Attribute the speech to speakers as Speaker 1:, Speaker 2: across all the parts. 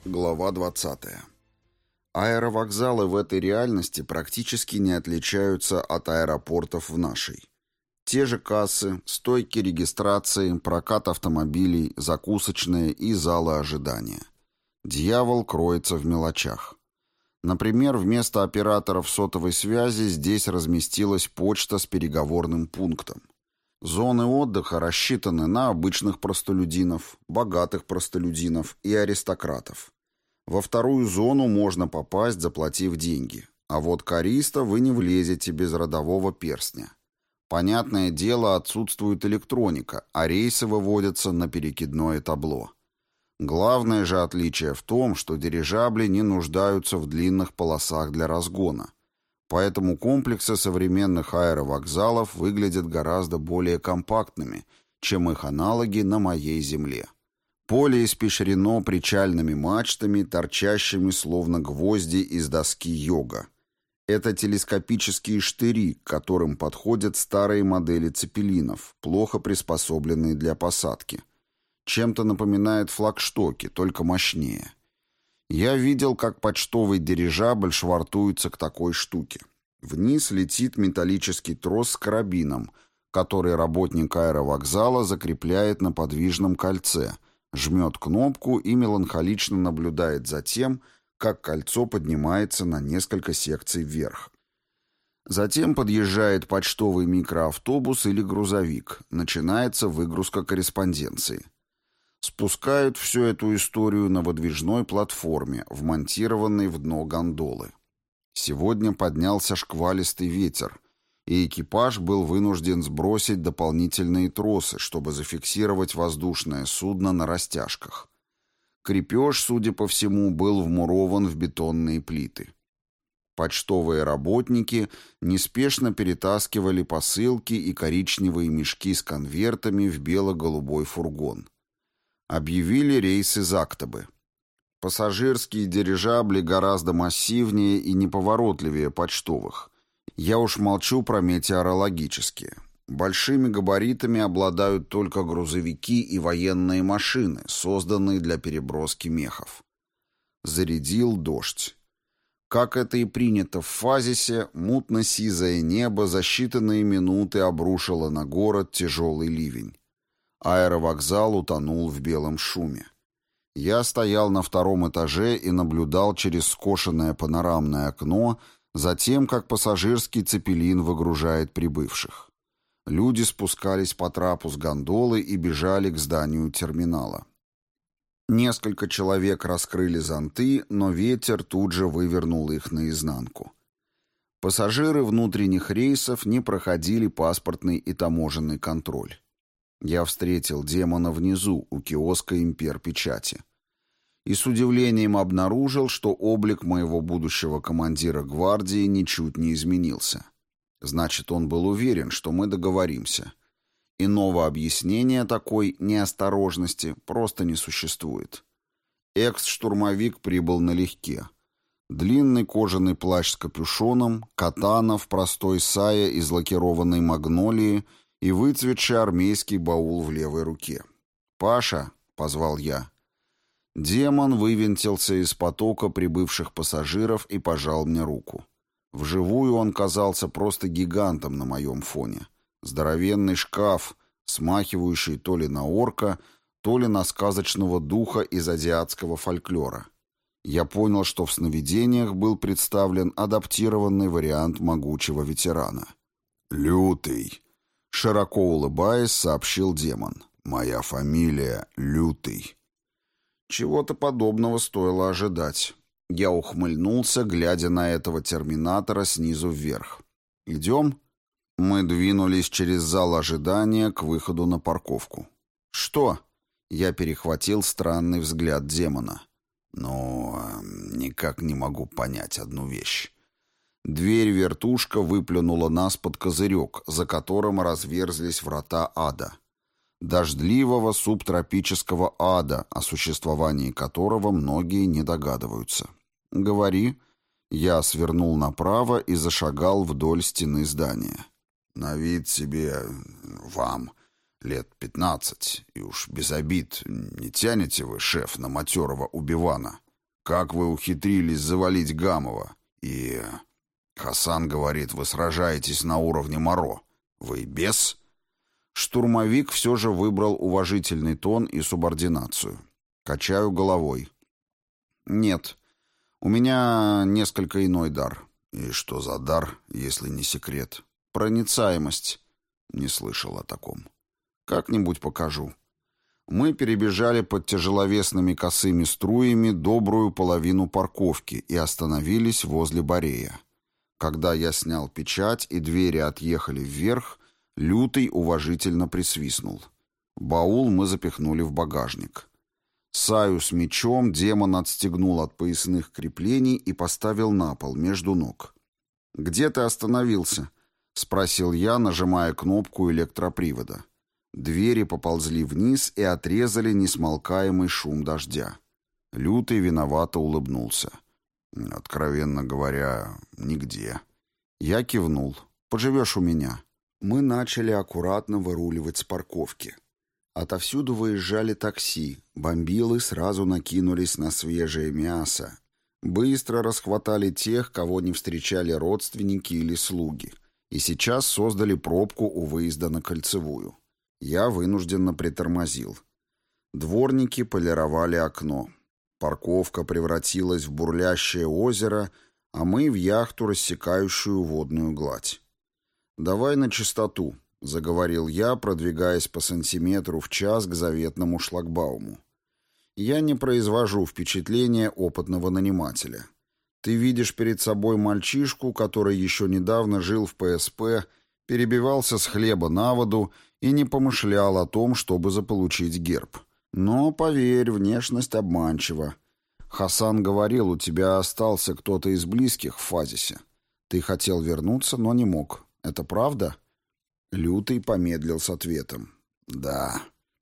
Speaker 1: Глава 20. Аэровокзалы в этой реальности практически не отличаются от аэропортов в нашей. Те же кассы, стойки регистрации, прокат автомобилей, закусочные и залы ожидания. Дьявол кроется в мелочах. Например, вместо операторов сотовой связи здесь разместилась почта с переговорным пунктом. Зоны отдыха рассчитаны на обычных простолюдинов, богатых простолюдинов и аристократов. Во вторую зону можно попасть, заплатив деньги. А вот к Аристо вы не влезете без родового перстня. Понятное дело, отсутствует электроника, а рейсы выводятся на перекидное табло. Главное же отличие в том, что дирижабли не нуждаются в длинных полосах для разгона. Поэтому комплексы современных аэровокзалов выглядят гораздо более компактными, чем их аналоги на моей земле. Поле испещрено причальными мачтами, торчащими словно гвозди из доски йога. Это телескопические штыри, к которым подходят старые модели цепелинов, плохо приспособленные для посадки. Чем-то напоминает флагштоки, только мощнее. Я видел, как почтовый дирижабль швартуется к такой штуке. Вниз летит металлический трос с карабином, который работник аэровокзала закрепляет на подвижном кольце, жмет кнопку и меланхолично наблюдает за тем, как кольцо поднимается на несколько секций вверх. Затем подъезжает почтовый микроавтобус или грузовик, начинается выгрузка корреспонденции. Спускают всю эту историю на выдвижной платформе, вмонтированной в дно гондолы. Сегодня поднялся шквалистый ветер, и экипаж был вынужден сбросить дополнительные тросы, чтобы зафиксировать воздушное судно на растяжках. Крепеж, судя по всему, был вмурован в бетонные плиты. Почтовые работники неспешно перетаскивали посылки и коричневые мешки с конвертами в бело-голубой фургон. Объявили рейс из Актобы. Пассажирские дирижабли гораздо массивнее и неповоротливее почтовых. Я уж молчу про метеорологические. Большими габаритами обладают только грузовики и военные машины, созданные для переброски мехов. Зарядил дождь. Как это и принято в Фазисе, мутно-сизое небо за считанные минуты обрушило на город тяжелый ливень. Аэровокзал утонул в белом шуме. Я стоял на втором этаже и наблюдал через скошенное панорамное окно за тем, как пассажирский цепелин выгружает прибывших. Люди спускались по трапу с гондолы и бежали к зданию терминала. Несколько человек раскрыли зонты, но ветер тут же вывернул их наизнанку. Пассажиры внутренних рейсов не проходили паспортный и таможенный контроль. Я встретил демона внизу, у киоска «Имперпечати». И с удивлением обнаружил, что облик моего будущего командира гвардии ничуть не изменился. Значит, он был уверен, что мы договоримся. Иного объяснения такой неосторожности просто не существует. Экс-штурмовик прибыл налегке. Длинный кожаный плащ с капюшоном, катана в простой сае из лакированной магнолии и выцветший армейский баул в левой руке. «Паша», — позвал я. Демон вывинтился из потока прибывших пассажиров и пожал мне руку. Вживую он казался просто гигантом на моем фоне. Здоровенный шкаф, смахивающий то ли на орка, то ли на сказочного духа из азиатского фольклора. Я понял, что в сновидениях был представлен адаптированный вариант могучего ветерана. «Лютый», — широко улыбаясь, сообщил демон. «Моя фамилия Лютый». Чего-то подобного стоило ожидать. Я ухмыльнулся, глядя на этого терминатора снизу вверх. «Идем?» Мы двинулись через зал ожидания к выходу на парковку. «Что?» Я перехватил странный взгляд демона. Никак не могу понять одну вещь». Дверь-вертушка выплюнула нас под козырек, за которым разверзлись врата ада. Дождливого субтропического ада, о существовании которого многие не догадываются. «Говори». Я свернул направо и зашагал вдоль стены здания. «На вид себе вам лет 15, и уж без обид не тянете вы, шеф, на матерого убивана?» Как вы ухитрились завалить Гамова? И... Хасан говорит, вы сражаетесь на уровне Моро. Вы бес?» Штурмовик все же выбрал уважительный тон и субординацию. Качаю головой. «Нет, у меня несколько иной дар». «И что за дар, если не секрет?» «Проницаемость». Не слышал о таком. «Как-нибудь покажу». Мы перебежали под тяжеловесными косыми струями добрую половину парковки и остановились возле Борея. Когда я снял печать и двери отъехали вверх, Лютый уважительно присвистнул. Баул мы запихнули в багажник. Саю с мечом демон отстегнул от поясных креплений и поставил на пол между ног. «Где ты остановился?» — спросил я, нажимая кнопку электропривода. Двери поползли вниз и отрезали несмолкаемый шум дождя. Лютый виновато улыбнулся. «Откровенно говоря, нигде». Я кивнул. «Поживешь у меня». Мы начали аккуратно выруливать с парковки. Отовсюду выезжали такси, бомбилы сразу накинулись на свежее мясо. Быстро расхватали тех, кого не встречали родственники или слуги, и сейчас создали пробку у выезда на Кольцевую. Я вынужденно притормозил. Дворники полировали окно. Парковка превратилась в бурлящее озеро, а мы в яхту, рассекающую водную гладь. «Давай на чистоту», — заговорил я, продвигаясь по сантиметру в час к заветному шлагбауму. «Я не произвожу впечатления опытного нанимателя. Ты видишь перед собой мальчишку, который еще недавно жил в ПСП, перебивался с хлеба на воду и не помышлял о том, чтобы заполучить герб. Но, поверь, внешность обманчива. Хасан говорил, у тебя остался кто-то из близких в Фазисе. Ты хотел вернуться, но не мог. Это правда?» Лютый помедлил с ответом. «Да».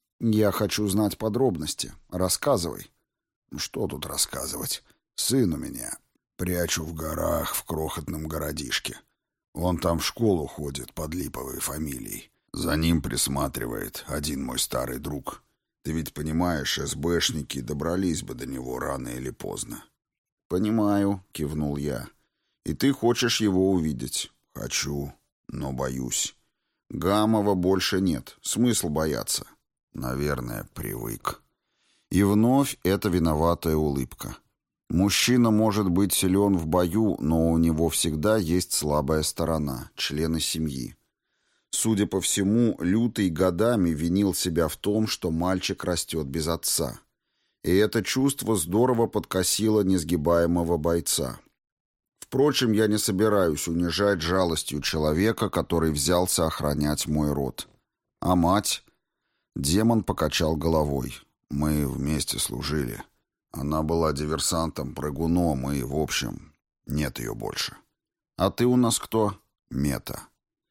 Speaker 1: «Я хочу знать подробности. Рассказывай». «Что тут рассказывать? Сын у меня. Прячу в горах в крохотном городишке. Он там в школу ходит под липовой фамилией. За ним присматривает один мой старый друг. Ты ведь понимаешь, СБшники добрались бы до него рано или поздно». «Понимаю», — кивнул я. «И ты хочешь его увидеть?» «Хочу, но боюсь. Гамова больше нет. Смысл бояться?» «Наверное, привык». И вновь эта виноватая улыбка. Мужчина может быть силен в бою, но у него всегда есть слабая сторона — члены семьи. Судя по всему, Лютый годами винил себя в том, что мальчик растет без отца. И это чувство здорово подкосило несгибаемого бойца. Впрочем, я не собираюсь унижать жалостью человека, который взялся охранять мой род. А мать? Демон покачал головой. Мы вместе служили. Она была диверсантом-прыгуном и, в общем, нет ее больше. А ты у нас кто? Мета.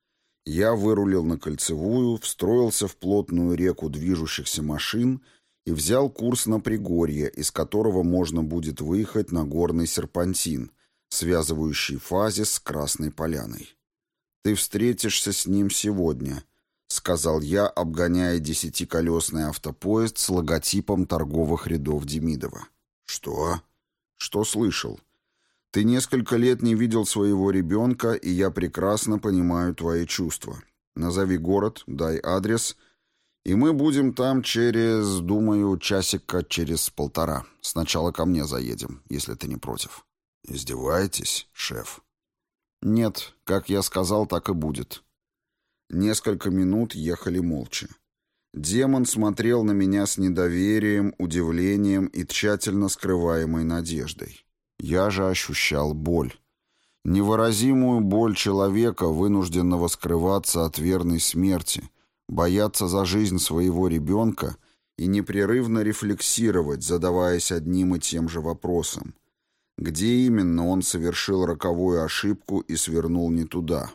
Speaker 1: Я вырулил на Кольцевую, встроился в плотную реку движущихся машин и взял курс на Пригорье, из которого можно будет выехать на горный серпантин, связывающий Фазис с Красной Поляной. «Ты встретишься с ним сегодня», — сказал я, обгоняя 10-колесный автопоезд с логотипом торговых рядов Демидова. «Что?» «Что слышал? Ты несколько лет не видел своего ребенка, и я прекрасно понимаю твои чувства. Назови город, дай адрес, и мы будем там через, думаю, часика через полтора. Сначала ко мне заедем, если ты не против». «Издеваетесь, шеф?» «Нет, как я сказал, так и будет». Несколько минут ехали молча. Демон смотрел на меня с недоверием, удивлением и тщательно скрываемой надеждой. Я же ощущал боль. Невыразимую боль человека, вынужденного скрываться от верной смерти, бояться за жизнь своего ребенка и непрерывно рефлексировать, задаваясь одним и тем же вопросом. Где именно он совершил роковую ошибку и свернул не туда?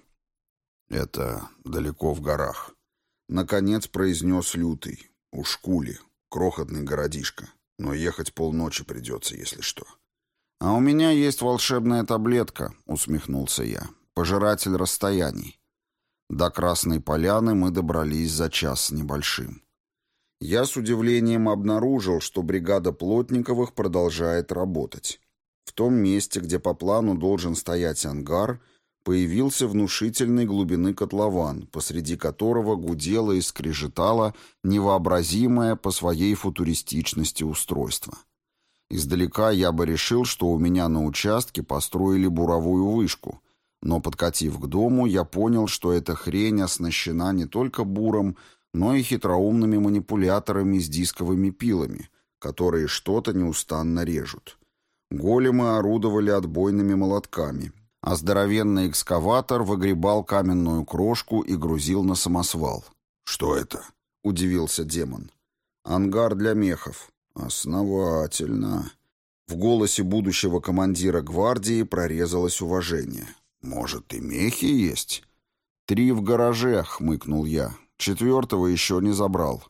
Speaker 1: «Это далеко в горах», — наконец произнес Лютый. «У Шкули, крохотный городишко, но ехать полночи придется, если что». «А у меня есть волшебная таблетка», — усмехнулся я. «Пожиратель расстояний». До Красной Поляны мы добрались за час с небольшим. Я с удивлением обнаружил, что бригада Плотниковых продолжает работать. В том месте, где по плану должен стоять ангар, появился внушительной глубины котлован, посреди которого гудело и скрежетало невообразимое по своей футуристичности устройство. Издалека я бы решил, что у меня на участке построили буровую вышку, но, подкатив к дому, я понял, что эта хрень оснащена не только буром, но и хитроумными манипуляторами с дисковыми пилами, которые что-то неустанно режут. Големы орудовали отбойными молотками, а здоровенный экскаватор выгребал каменную крошку и грузил на самосвал. «Что это?» — удивился демон. «Ангар для мехов». «Основательно». В голосе будущего командира гвардии прорезалось уважение. «Может, и мехи есть?» «3 в гараже», — хмыкнул я. «4-го еще не забрал».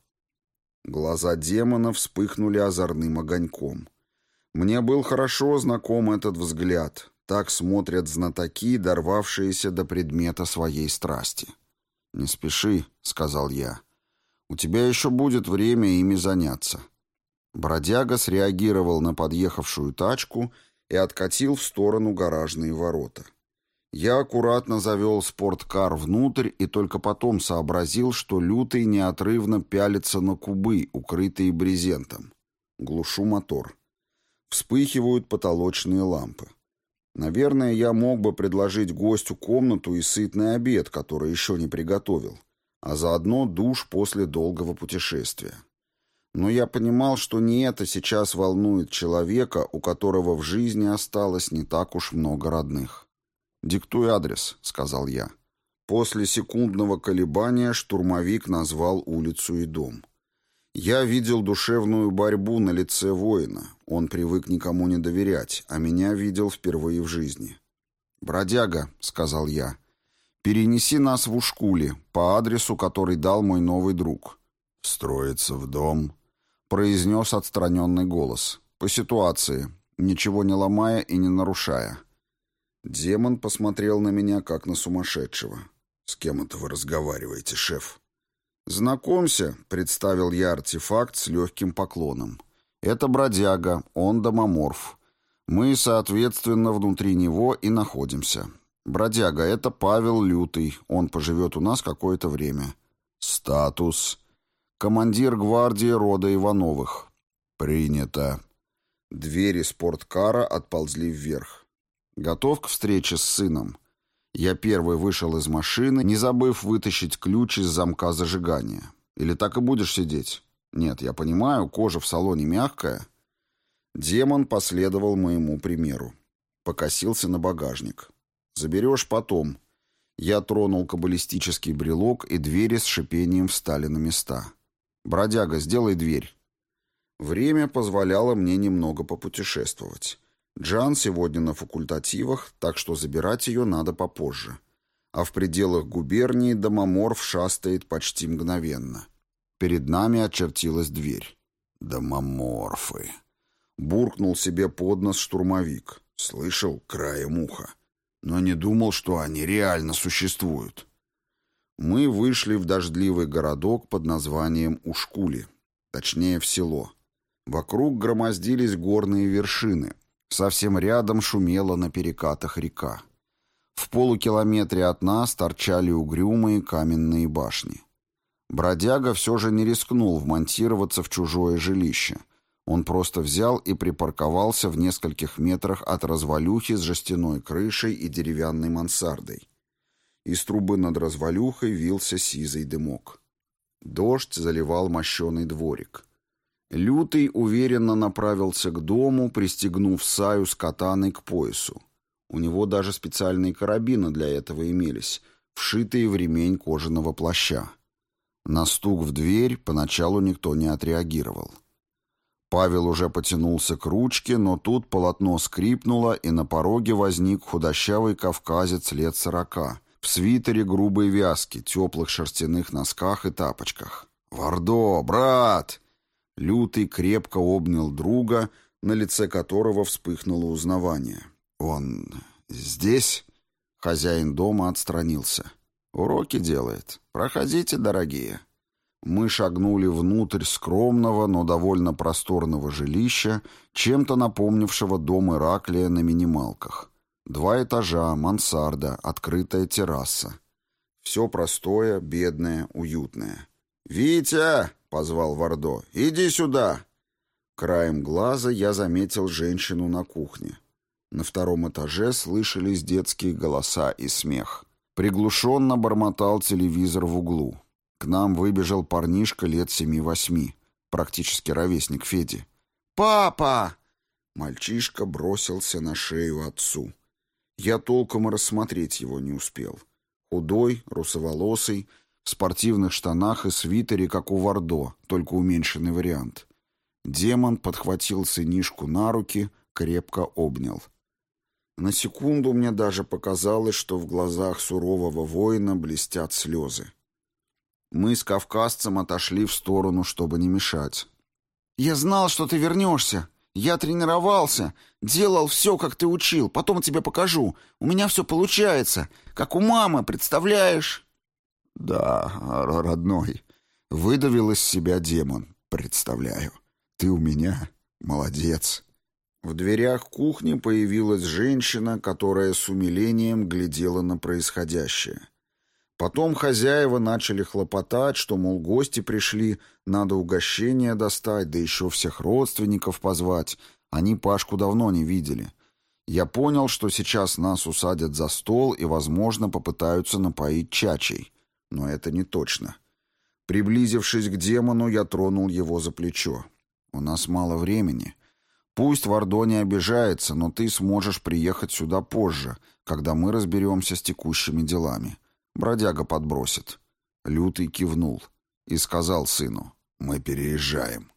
Speaker 1: Глаза демона вспыхнули озорным огоньком. Мне был хорошо знаком этот взгляд. Так смотрят знатоки, дорвавшиеся до предмета своей страсти. «Не спеши», — сказал я. «У тебя еще будет время ими заняться». Бродяга среагировал на подъехавшую тачку и откатил в сторону гаражные ворота. Я аккуратно завел спорткар внутрь и только потом сообразил, что Лютый неотрывно пялится на кубы, укрытые брезентом. Глушу мотор. Вспыхивают потолочные лампы. Наверное, я мог бы предложить гостю комнату и сытный обед, который еще не приготовил, а заодно душ после долгого путешествия. Но я понимал, что не это сейчас волнует человека, у которого в жизни осталось не так уж много родных. «Диктуй адрес», — сказал я. После секундного колебания штурмовик назвал улицу и дом. Я видел душевную борьбу на лице воина. Он привык никому не доверять, а меня видел впервые в жизни. «Бродяга», — сказал я, — «перенеси нас в Ушкули, по адресу, который дал мой новый друг». «Встроиться в дом», — произнес отстраненный голос. «По ситуации, ничего не ломая и не нарушая». Демон посмотрел на меня, как на сумасшедшего. «С кем это вы разговариваете, шеф?» «Знакомься», — представил я артефакт с легким поклоном. «Это бродяга, он домоморф. Мы, соответственно, внутри него и находимся. Бродяга — это Павел Лютый, он поживет у нас какое-то время». «Статус?» «Командир гвардии рода Ивановых». «Принято». Двери спорткара отползли вверх. «Готов к встрече с сыном?» Я первый вышел из машины, не забыв вытащить ключ из замка зажигания. «Или так и будешь сидеть?» «Нет, я понимаю, кожа в салоне мягкая». Демон последовал моему примеру. Покосился на багажник. «Заберешь потом». Я тронул каббалистический брелок, и двери с шипением встали на места. «Бродяга, сделай дверь». Время позволяло мне немного попутешествовать. Джан сегодня на факультативах, так что забирать ее надо попозже. А в пределах губернии домоморф шастает почти мгновенно. Перед нами очертилась дверь. «Домоморфы!» Буркнул себе под нос штурмовик. Слышал краем уха. Но не думал, что они реально существуют. Мы вышли в дождливый городок под названием Ушкули. Точнее, в село. Вокруг громоздились горные вершины. Совсем рядом шумела на перекатах река. В полукилометре от нас торчали угрюмые каменные башни. Бродяга все же не рискнул вмонтироваться в чужое жилище. Он просто взял и припарковался в нескольких метрах от развалюхи с жестяной крышей и деревянной мансардой. Из трубы над развалюхой вился сизый дымок. Дождь заливал мощеный дворик. Лютый уверенно направился к дому, пристегнув Саю с катаной к поясу. У него даже специальные карабины для этого имелись, вшитые в ремень кожаного плаща. На стук в дверь поначалу никто не отреагировал. Павел уже потянулся к ручке, но тут полотно скрипнуло, и на пороге возник худощавый кавказец лет 40, в свитере грубой вязки, теплых шерстяных носках и тапочках. «Вардо, брат!» Лютый крепко обнял друга, на лице которого вспыхнуло узнавание. «Он здесь?» Хозяин дома отстранился. «Уроки делает. Проходите, дорогие». Мы шагнули внутрь скромного, но довольно просторного жилища, чем-то напомнившего дом Ираклия на минималках. 2 этажа, мансарда, открытая терраса. Все простое, бедное, уютное. «Витя!» — позвал Вардо. «Иди сюда!» Краем глаза я заметил женщину на кухне. На 2 этаже слышались детские голоса и смех. Приглушенно бормотал телевизор в углу. К нам выбежал парнишка лет 7-8, практически ровесник Феди. «Папа!» Мальчишка бросился на шею отцу. Я толком и рассмотреть его не успел. Худой, русоволосый, в спортивных штанах и свитере, как у Вардо, только уменьшенный вариант. Демон подхватил сынишку на руки, крепко обнял. На секунду мне даже показалось, что в глазах сурового воина блестят слезы. Мы с кавказцем отошли в сторону, чтобы не мешать. «Я знал, что ты вернешься. Я тренировался, делал все, как ты учил. Потом тебе покажу. У меня все получается. Как у мамы, представляешь?» «Да, родной», — выдавил из себя демон. «Представляю. Ты у меня молодец». В дверях кухни появилась женщина, которая с умилением глядела на происходящее. Потом хозяева начали хлопотать, что, мол, гости пришли, надо угощения достать, да еще всех родственников позвать. Они Пашку давно не видели. Я понял, что сейчас нас усадят за стол и, возможно, попытаются напоить чачей. Но это не точно. Приблизившись к демону, я тронул его за плечо. «У нас мало времени. Пусть Вардо не обижается, но ты сможешь приехать сюда позже, когда мы разберемся с текущими делами. Бродяга подбросит». Лютый кивнул и сказал сыну: «Мы переезжаем».